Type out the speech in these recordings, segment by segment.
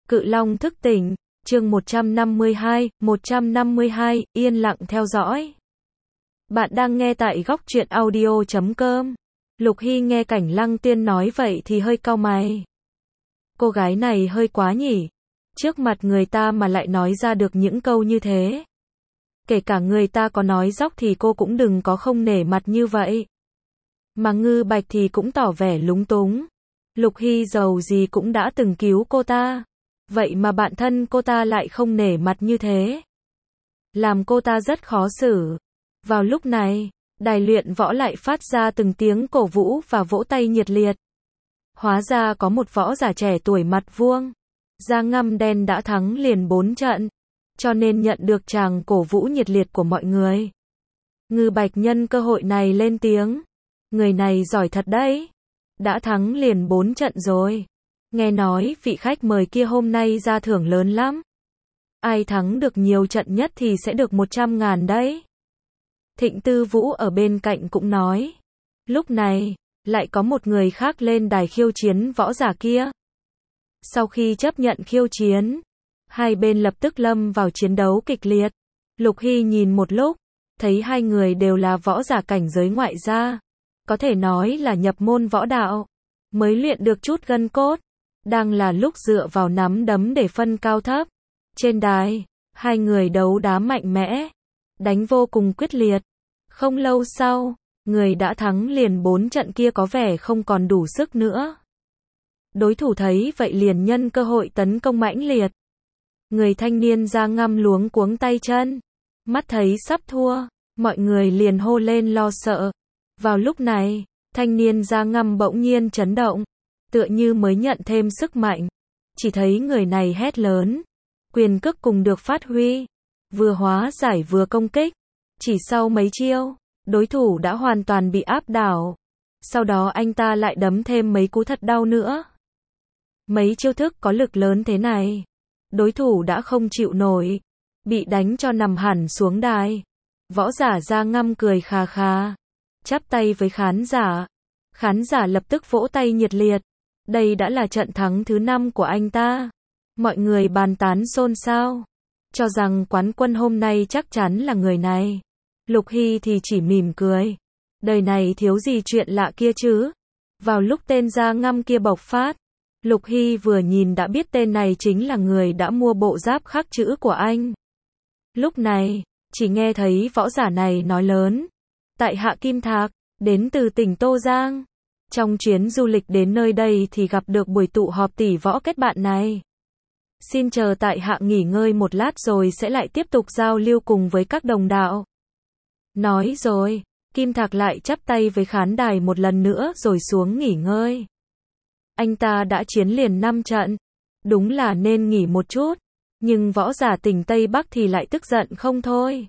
Cự Long thức tỉnh, chương 152, yên lặng theo dõi. Bạn đang nghe tại góc truyện audio.com. Lục Hy nghe Cảnh Lăng Tiên nói vậy thì hơi cau mày. Cô gái này hơi quá nhỉ, trước mặt người ta mà lại nói ra được những câu như thế. Kể cả người ta có nói dóc thì cô cũng đừng có không nể mặt như vậy. Mà Ngư Bạch thì cũng tỏ vẻ lúng túng. Lục Hy dầu gì cũng đã từng cứu cô ta. Vậy mà bạn thân cô ta lại không nể mặt như thế. Làm cô ta rất khó xử. Vào lúc này, đài luyện võ lại phát ra từng tiếng cổ vũ và vỗ tay nhiệt liệt. Hóa ra có một võ giả trẻ tuổi mặt vuông, da ngăm đen đã thắng liền 4 trận, cho nên nhận được tràng cổ vũ nhiệt liệt của mọi người. Ngư Bạch nhân cơ hội này lên tiếng. Người này giỏi thật đấy. Đã thắng liền 4 trận rồi. Nghe nói vị khách mời kia hôm nay ra thưởng lớn lắm. Ai thắng được nhiều trận nhất thì sẽ được 100.000 đấy. Thịnh Tư Vũ ở bên cạnh cũng nói. Lúc này, lại có một người khác lên đài khiêu chiến võ giả kia. Sau khi chấp nhận khiêu chiến, hai bên lập tức lâm vào chiến đấu kịch liệt. Lục Hy nhìn một lúc, thấy hai người đều là võ giả cảnh giới ngoại gia. Có thể nói là nhập môn võ đạo, mới luyện được chút gân cốt. Đang là lúc dựa vào nắm đấm để phân cao thấp. Trên đài, hai người đấu đá mạnh mẽ, đánh vô cùng quyết liệt. Không lâu sau, người đã thắng liền 4 trận kia có vẻ không còn đủ sức nữa. Đối thủ thấy vậy liền nhân cơ hội tấn công mãnh liệt. Người thanh niên da ngăm luống cuống tay chân, mắt thấy sắp thua, mọi người liền hô lên lo sợ. Vào lúc này, thanh niên da ngăm bỗng nhiên chấn động, tựa như mới nhận thêm sức mạnh. Chỉ thấy người này hét lớn, quyền cước cùng được phát huy, vừa hóa giải vừa công kích. Chỉ sau mấy chiêu, đối thủ đã hoàn toàn bị áp đảo. Sau đó anh ta lại đấm thêm mấy cú thật đau nữa. Mấy chiêu thức có lực lớn thế này, đối thủ đã không chịu nổi, bị đánh cho nằm hẳn xuống đài. Võ giả da ngăm cười khà khà, chắp tay với khán giả. Khán giả lập tức vỗ tay nhiệt liệt. Đây đã là trận thắng thứ 5 của anh ta. Mọi người bàn tán xôn xao, cho rằng quán quân hôm nay chắc chắn là người này. Lục Hy thì chỉ mỉm cười. Đời này thiếu gì chuyện lạ kia chứ. Vào lúc tên da ngăm kia bộc phát, Lục Hy vừa nhìn đã biết tên này chính là người đã mua bộ giáp khắc chữ của anh. Lúc này, chỉ nghe thấy võ giả này nói lớn. Tại hạ Kim Thạc, đến từ tỉnh Tô Giang. Trong chuyến du lịch đến nơi đây thì gặp được buổi tụ họp tỷ võ kết bạn này. Xin chờ tại hạ nghỉ ngơi một lát rồi sẽ lại tiếp tục giao lưu cùng với các đồng đạo. Nói rồi, Kim Thạc lại chắp tay với khán đài một lần nữa rồi xuống nghỉ ngơi. Anh ta đã chiến liền 5 trận, đúng là nên nghỉ một chút, nhưng võ giả tỉnh Tây Bắc thì lại tức giận không thôi.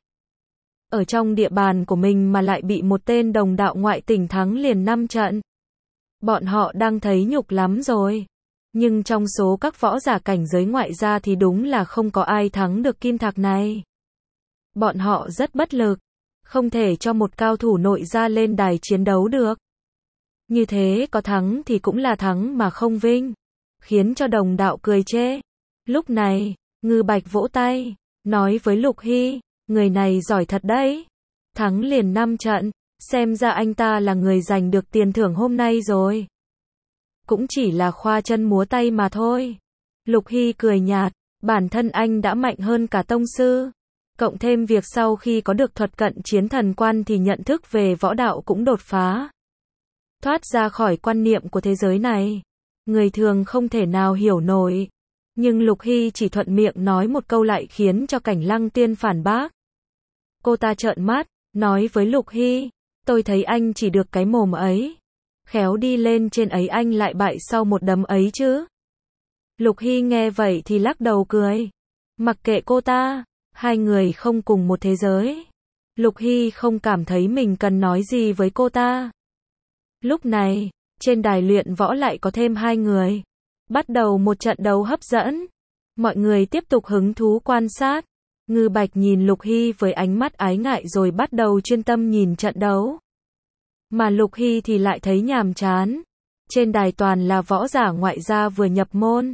Ở trong địa bàn của mình mà lại bị một tên đồng đạo ngoại tỉnh thắng liền 5 trận. Bọn họ đang thấy nhục lắm rồi. Nhưng trong số các võ giả cảnh giới ngoại gia thì đúng là không có ai thắng được Kim Thạc này. Bọn họ rất bất lực, không thể cho một cao thủ nội gia lên đài chiến đấu được. Như thế có thắng thì cũng là thắng mà không vinh, khiến cho đồng đạo cười chê. Lúc này, Ngư Bạch vỗ tay, nói với Lục Hy, người này giỏi thật đấy. Thắng liền 5 trận, xem ra anh ta là người giành được tiền thưởng hôm nay rồi. Cũng chỉ là khoa chân múa tay mà thôi. Lục Hy cười nhạt, bản thân anh đã mạnh hơn cả tông sư. Cộng thêm việc sau khi có được thuật cận chiến thần quan thì nhận thức về võ đạo cũng đột phá. Thoát ra khỏi quan niệm của thế giới này. Người thường không thể nào hiểu nổi. Nhưng Lục Hy chỉ thuận miệng nói một câu lại khiến cho Cảnh Lăng Tiên phản bác. Cô ta trợn mắt, nói với Lục Hy, tôi thấy anh chỉ được cái mồm ấy. Khéo đi lên trên ấy anh lại bại sau một đấm ấy chứ. Lục Hy nghe vậy thì lắc đầu cười. Mặc kệ cô ta, hai người không cùng một thế giới. Lục Hy không cảm thấy mình cần nói gì với cô ta. Lúc này, trên đài luyện võ lại có thêm 2 người. Bắt đầu một trận đấu hấp dẫn. Mọi người tiếp tục hứng thú quan sát. Ngư Bạch nhìn Lục Hy với ánh mắt ái ngại rồi bắt đầu chuyên tâm nhìn trận đấu. Mà Lục Hy thì lại thấy nhàm chán. Trên đài toàn là võ giả ngoại gia vừa nhập môn.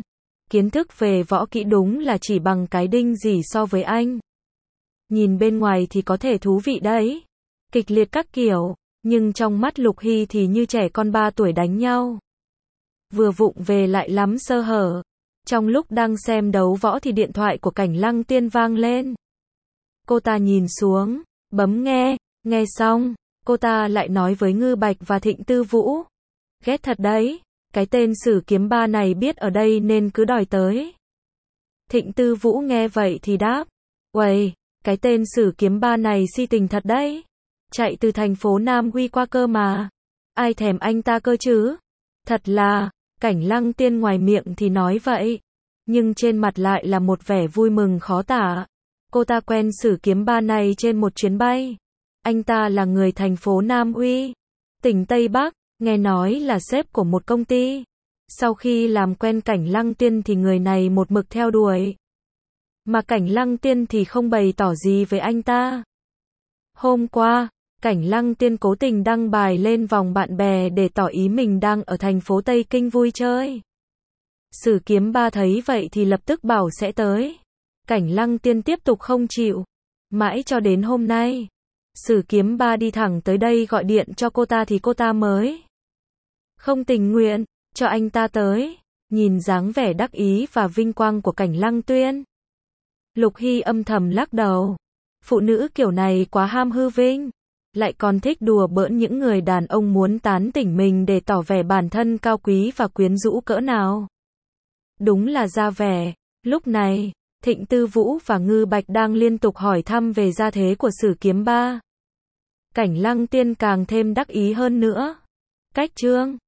Kiến thức về võ kỹ đúng là chỉ bằng cái đinh gì so với anh. Nhìn bên ngoài thì có thể thú vị đấy. Kịch liệt các kiểu, nhưng trong mắt Lục Hy thì như trẻ con 3 tuổi đánh nhau. Vừa vụng về lại lắm sơ hở. Trong lúc đang xem đấu võ thì điện thoại của Cảnh Lăng Tiên vang lên. Cô ta nhìn xuống, bấm nghe, nghe xong, cô ta lại nói với Ngư Bạch và Thịnh Tư Vũ. Ghét thật đấy, cái tên Sử Kiếm Ba này biết ở đây nên cứ đòi tới. Thịnh Tư Vũ nghe vậy thì đáp, uầy, cái tên Sử Kiếm Ba này si tình thật đấy. Chạy từ thành phố Nam Huy qua cơ mà. Ai thèm anh ta cơ chứ? Thật là, Cảnh Lăng Tiên ngoài miệng thì nói vậy, nhưng trên mặt lại là một vẻ vui mừng khó tả. Cô ta quen Sử Kiếm Ba này trên một chuyến bay. Anh ta là người thành phố Nam Uy, tỉnh Tây Bắc, nghe nói là sếp của một công ty. Sau khi làm quen Cảnh Lăng Tiên thì người này một mực theo đuổi. Mà Cảnh Lăng Tiên thì không bày tỏ gì với anh ta. Hôm qua, Cảnh Lăng Tiên cố tình đăng bài lên vòng bạn bè để tỏ ý mình đang ở thành phố Tây Kinh vui chơi. Sử Kiếm Ba thấy vậy thì lập tức bảo sẽ tới. Cảnh Lăng Tiên tiếp tục không chịu. Mãi cho đến hôm nay, Sử Kiếm Ba đi thẳng tới đây gọi điện cho cô ta thì cô ta mới không tình nguyện cho anh ta tới. Nhìn dáng vẻ đắc ý và vinh quang của Cảnh Lăng Tuyên, Lục Hy âm thầm lắc đầu. Phụ nữ kiểu này quá ham hư vinh, lại còn thích đùa bỡn những người đàn ông muốn tán tỉnh mình để tỏ vẻ bản thân cao quý và quyến rũ cỡ nào. Đúng là ra vẻ. Lúc này, Thịnh Tư Vũ và Ngư Bạch đang liên tục hỏi thăm về gia thế của Sử Kiếm Ba. Cảnh Lăng Tiên càng thêm đắc ý hơn nữa. Cách chương